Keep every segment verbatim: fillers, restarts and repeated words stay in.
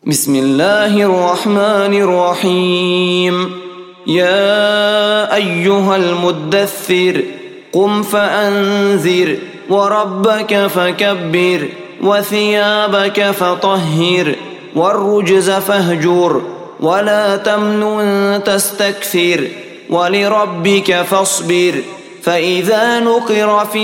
بسم الله الرحمن الرحيم. يا أيها المدثر قم فأنذر وربك فكبر وثيابك فطهر والرجز فاهجر ولا تمنن تستكثر ولربك فاصبر فإذا نقر في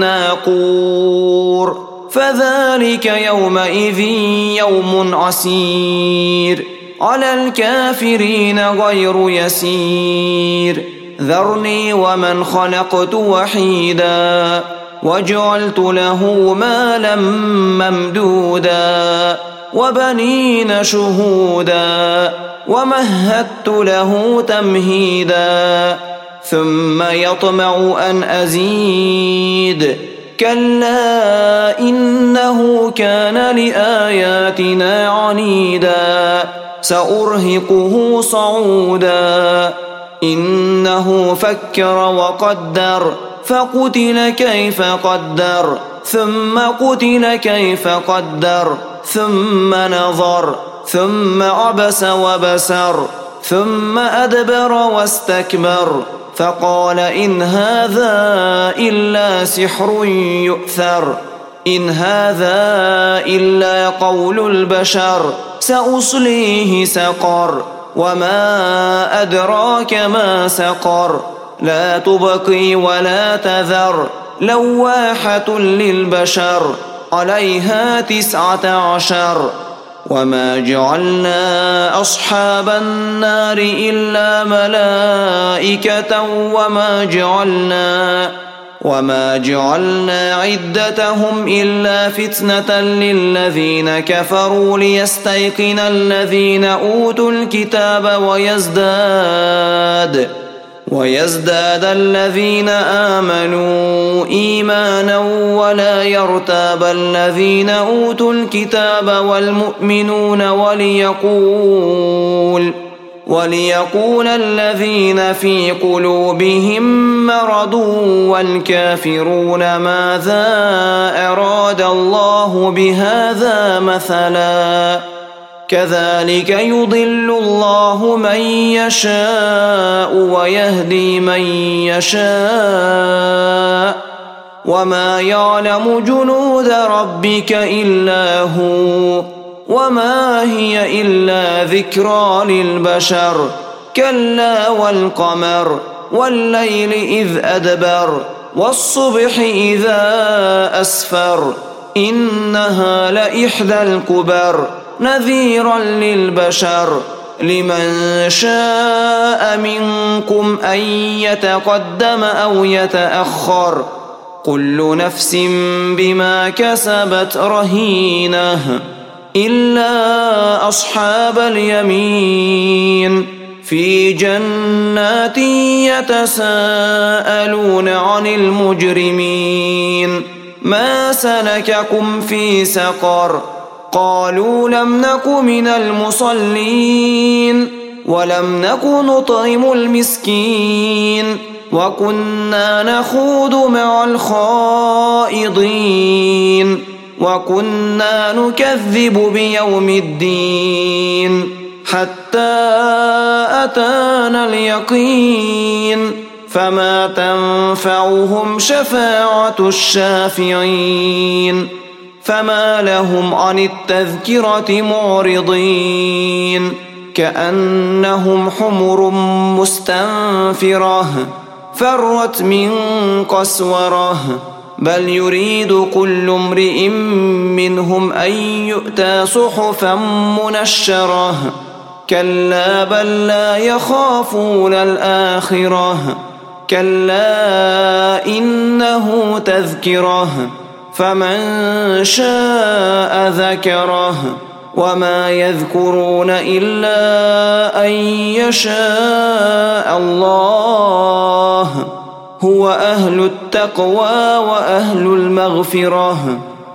الناقور فذلك يومئذ يوم عسير على الكافرين غير يسير. ذرني ومن خلقت وحيدا وجعلت له مالا ممدودا وبنين شهودا ومهدت له تمهيدا ثم يطمع أن أزيد كلا إنه كان لآياتنا عنيدا سأرهقه صعودا إنه فكر وقدر فقتل كيف قدر ثم قتل كيف قدر ثم نظر ثم عبس وبسر ثم أدبر واستكبر فقال إن هذا إلا سحر يؤثر إن هذا إلا قول البشر سأصليه سقر وما أدراك ما سقر لا تبقي ولا تذر لواحة للبشر عليها تسعة عشر. وما جعلنا أصحاب النار إلا ملائكة وما جعلنا وما جعلنا عدتهم إلا فتنة للذين كفروا ليستيقن الذين أوتوا الكتاب ويزداد ويزداد الذين آمنوا إيمانا ولا يرتاب الذين أوتوا الكتاب والمؤمنون وليقول وليقول الذين في قلوبهم مرض والكافرون ماذا أراد الله بهذا مثلا كذلك يضل الله من يشاء ويهدي من يشاء وما يعلم جنود ربك إلا هو وما هي إلا ذكرى للبشر كلا والقمر والليل إذ أدبر والصبح إذا أسفر إنها لإحدى الكبر نذيرا للبشر لمن شاء منكم أن يتقدم أو يتأخر كل نفس بما كسبت رهينة إلا أصحاب اليمين في جنات يتساءلون عن المجرمين ما سلككم في سقر قالوا لم نك من المصلين ولم نك نطعم المسكين وكنا نخوض مع الخائضين وكنا نكذب بيوم الدين حتى أتانا اليقين فما تنفعهم شفاعة الشافعين فما لهم عن التذكرة معرضين كأنهم حمر مستنفرة فرت من قسورة بل يريد كل امرئ منهم أن يؤتى صحفا منشرة كلا بل لا يخافون الآخرة كلا إنه تذكرة فمن شاء ذكره وما يذكرون إلا أن يشاء الله هو أهل التقوى وأهل المغفرة